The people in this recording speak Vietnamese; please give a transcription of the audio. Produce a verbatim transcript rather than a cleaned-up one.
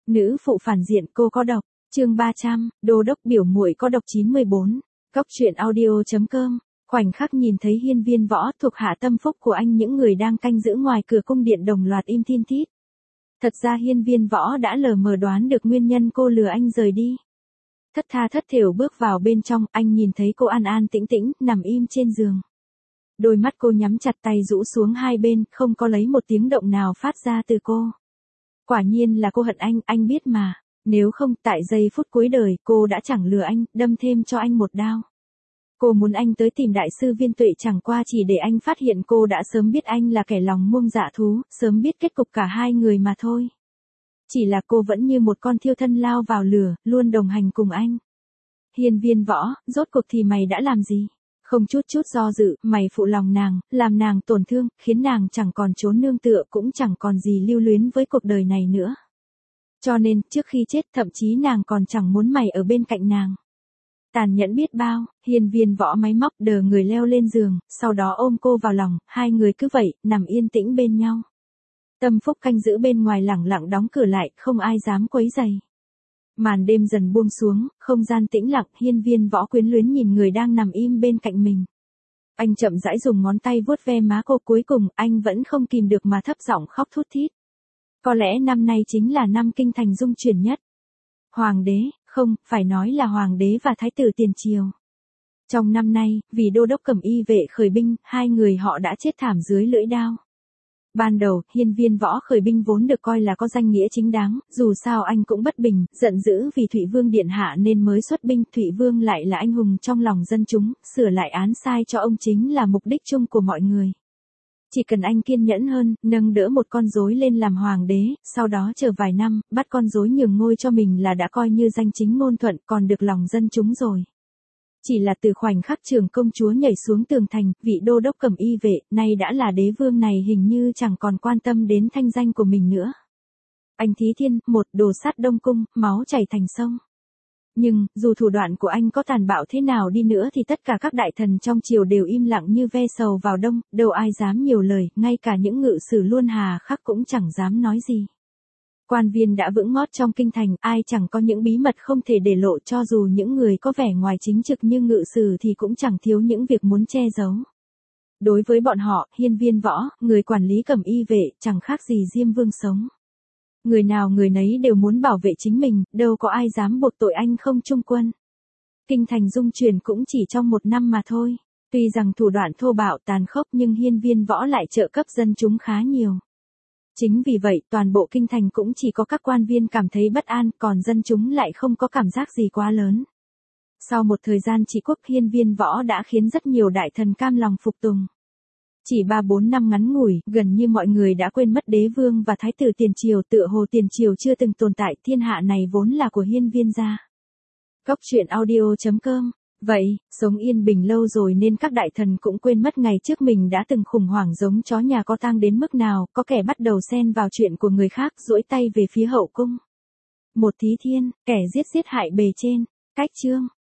Nữ phụ phản diện cô có độc, chương ba trăm, đô đốc biểu muội có độc chín mươi bốn. Cốc truyện audio.com. Khoảnh khắc nhìn thấy hiên viên võ thuộc hạ tâm phúc của anh, những người đang canh giữ ngoài cửa cung điện đồng loạt im thiên thít. Thật ra hiên viên võ đã lờ mờ đoán được nguyên nhân cô lừa anh rời đi. Thất tha thất thểu bước vào bên trong, anh nhìn thấy cô an an tĩnh tĩnh, nằm im trên giường. Đôi mắt cô nhắm chặt, tay rũ xuống hai bên, không có lấy một tiếng động nào phát ra từ cô. Quả nhiên là cô hận anh, anh biết mà. Nếu không, tại giây phút cuối đời, cô đã chẳng lừa anh, đâm thêm cho anh một đao. Cô muốn anh tới tìm đại sư Viên Tuệ chẳng qua chỉ để anh phát hiện cô đã sớm biết anh là kẻ lòng muông dạ thú, sớm biết kết cục cả hai người mà thôi. Chỉ là cô vẫn như một con thiêu thân lao vào lửa, luôn đồng hành cùng anh. Hiên viên võ, rốt cuộc thì mày đã làm gì? Không chút chút do dự, mày phụ lòng nàng, làm nàng tổn thương, khiến nàng chẳng còn chốn nương tựa, cũng chẳng còn gì lưu luyến với cuộc đời này nữa. Cho nên, trước khi chết, thậm chí nàng còn chẳng muốn mày ở bên cạnh nàng. Tàn nhẫn biết bao, hiên viên võ máy móc đờ người leo lên giường, sau đó ôm cô vào lòng, hai người cứ vậy, nằm yên tĩnh bên nhau. Tâm phúc canh giữ bên ngoài lẳng lặng đóng cửa lại, không ai dám quấy rầy. Màn đêm dần buông xuống, không gian tĩnh lặng, hiên viên võ quyến luyến nhìn người đang nằm im bên cạnh mình. Anh chậm rãi dùng ngón tay vuốt ve má cô, cuối cùng, anh vẫn không kìm được mà thấp giọng khóc thút thít. Có lẽ năm nay chính là năm kinh thành dung chuyển nhất. Hoàng đế, không, phải nói là hoàng đế và thái tử tiền triều. Trong năm nay, vì đô đốc Cẩm Y vệ khởi binh, hai người họ đã chết thảm dưới lưỡi đao. Ban đầu, hiên viên võ khởi binh vốn được coi là có danh nghĩa chính đáng, dù sao anh cũng bất bình, giận dữ vì Thụy Vương điện hạ nên mới xuất binh. Thụy Vương lại là anh hùng trong lòng dân chúng, sửa lại án sai cho ông chính là mục đích chung của mọi người. Chỉ cần anh kiên nhẫn hơn, nâng đỡ một con rối lên làm hoàng đế, sau đó chờ vài năm, bắt con rối nhường ngôi cho mình là đã coi như danh chính ngôn thuận, còn được lòng dân chúng rồi. Chỉ là từ khoảnh khắc trưởng công chúa nhảy xuống tường thành, vị đô đốc Cẩm Y vệ, nay đã là đế vương này hình như chẳng còn quan tâm đến thanh danh của mình nữa. Anh Thí Thiên, một đồ sát Đông Cung, máu chảy thành sông. Nhưng, dù thủ đoạn của anh có tàn bạo thế nào đi nữa thì tất cả các đại thần trong triều đều im lặng như ve sầu vào đông, đâu ai dám nhiều lời, ngay cả những ngự sử luôn hà khắc cũng chẳng dám nói gì. Quan viên đã vững ngót trong kinh thành, ai chẳng có những bí mật không thể để lộ, cho dù những người có vẻ ngoài chính trực như ngự sử thì cũng chẳng thiếu những việc muốn che giấu. Đối với bọn họ, hiên viên võ, người quản lý Cẩm Y vệ, chẳng khác gì Diêm Vương sống. Người nào người nấy đều muốn bảo vệ chính mình, đâu có ai dám buộc tội anh không trung quân. Kinh thành dung chuyển cũng chỉ trong một năm mà thôi. Tuy rằng thủ đoạn thô bạo tàn khốc nhưng hiên viên võ lại trợ cấp dân chúng khá nhiều. Chính vì vậy, toàn bộ kinh thành cũng chỉ có các quan viên cảm thấy bất an, còn dân chúng lại không có cảm giác gì quá lớn. Sau một thời gian trị quốc, hiên viên võ đã khiến rất nhiều đại thần cam lòng phục tùng. Chỉ ba bốn năm ngắn ngủi, gần như mọi người đã quên mất đế vương và thái tử tiền triều, tựa hồ tiền triều chưa từng tồn tại, thiên hạ này vốn là của hiên viên gia. Cốc truyện audio.com. Vậy, sống yên bình lâu rồi nên các đại thần cũng quên mất ngày trước mình đã từng khủng hoảng giống chó nhà có tang đến mức nào, có kẻ bắt đầu xen vào chuyện của người khác, duỗi tay về phía hậu cung. Một Thí Thiên, kẻ giết giết hại bề trên. Cách chương.